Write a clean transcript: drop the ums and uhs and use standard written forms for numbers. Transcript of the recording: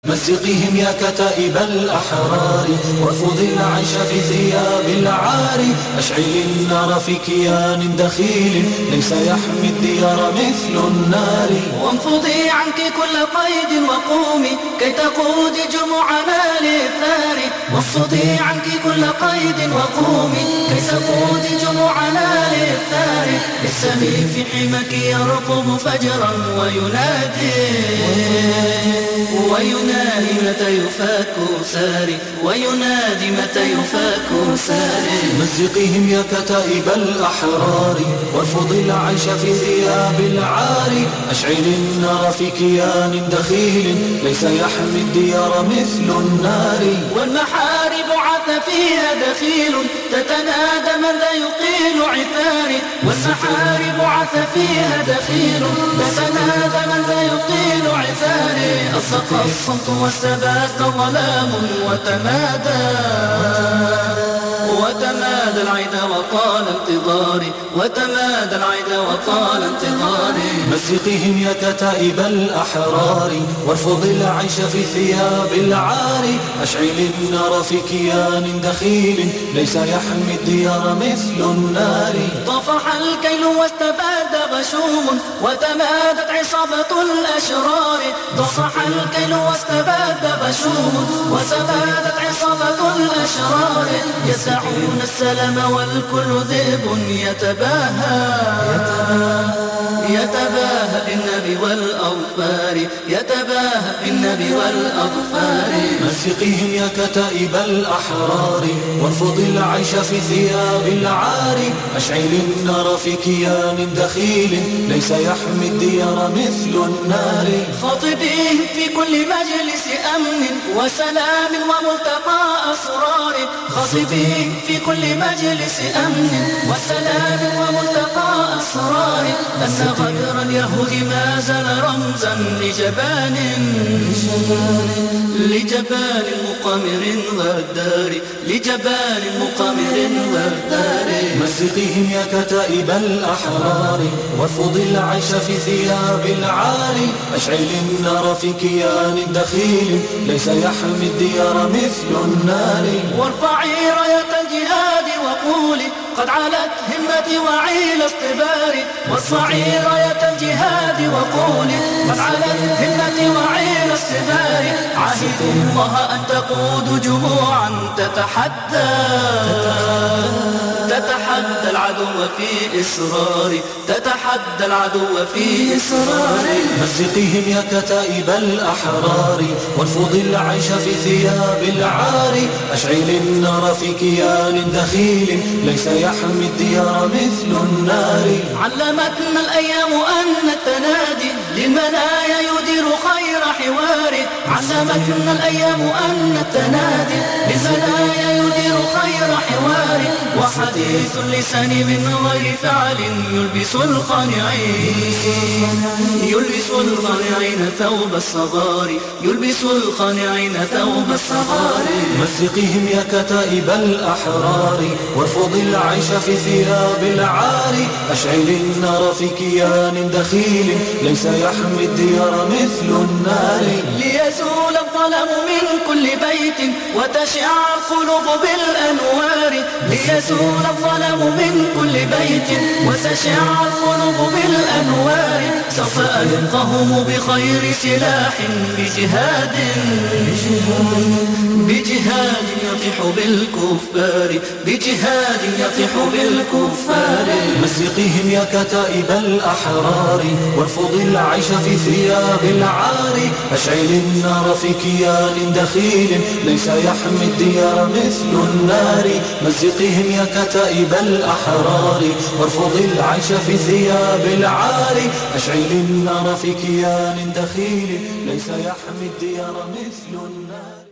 مزقهم يا كتائب الأحرار، وارفض العيش في ثياب العار، أشعل النار في كيان دخيل ليس يحمي الديار مثل النار. وانفضي عنك كل قيد وقومي كي تقودي جموعنا للثار. وانفضي عنك كل قيد وقومي كي تقودي جموعنا للثار. السمي في حمك يرقب فجرا وينادي متى يفاك ساري، وينادي متى يفاك ساري. مزقهم يا كتائب الأحرار، وارفض العيش في ثياب العار، أشعل النار في كيان دخيل ليس يحمي الديار مثل النار. والمحارب عث فيها دخيل تتنادى من ذا يقيل عثاري. والمحارب عث فيها دخيل تتنادى من ذا يقيل عثاري. أصدق الصمت والثبات ظلام وتمادى العيد وطال انتظاري، وتمادى العيد وطال انتظاري. مزقهم يا كتائب الأحرار، وارفض العيش في ثياب العار، أشعل النار في كيان دخيل ليس يحمي الديار مثل النار. طفح الكيل واستباد غشوم وتمادت عصابة الأشرار. طفح الكيل واستباد غشوم وتمادت عصابة الأشرار. يسعون السلام والكل ذئب يتباهى بالنبي والأظفار، يتباهى بالنبي والأظفار. مزقهم يا كتائب الأحرار، وارفض العيش في ثياب العار، أشعل النار في كيان دخيل ليس يحمي الديار مثل النار. خاطبيهم في كل مجلس أمن وسلام وملتقى أسرار. خاطبيهم في كل مجلس أمن وسلام وملتقى أسرار. أن غدر اليهود ما زال رمزا لجبان مقامر غدار، لجبان مقامر غدار. مزقهم يا كتائب الأحرار، وارفض العيش في ثياب العار، أشعل النار في كيان دخيل ليس يحمي الديار مثل النار. وارفعي راية الجهاد وقولي قد علت همتي وعيل اصطباري. وارفعي راية الجهاد وقولي قد علت همتي وعيل اصطباري. عاهدوا الله أن تقودوا جموعا تتحدى العدو في إصراري، تتحدى العدو في إصراري. مزقهم يا كتائب الأحرار، وارفض العيش في ثياب العار، أشعل النار في كيان دخيل ليس يحمي الديار مثل النار. علمتنا الأيام أن التنادي للمنايا يدير خير حواري. علمتنا الأيام أن التنادي للمنايا يدير خير حواري. وحديث اللسان من غير فعل يلبس الخانعين ثوب الصغار، يلبس الخانعين ثوب الصغار. مزقهم يا كتائب الأحرار، وارفض العيش في ثياب العار، أشعل النار في كيان دخيل ليس يحمي الديار مثل النار. ليزول الظلام من كل بيت وتشع القلوب بالأنوار. ليزول الظلام من كل بيت وتشع القلوب بالأنوار. سوف ألقاهم بخير سلاح بجهاد يطيح بالكفار، بجهاد يطيح بالكفار. مزقهم يا كتائب الأحرار، وارفض العيش في ثياب العار، أشعل النار في كيان دخيل ليس يحمي الديار مثل النار. مزقهم يا كتائب الأحرار، وارفض العيش في ثياب العار، أشعل النار في كيان دخيل ليس يحمي الديار مثل النار.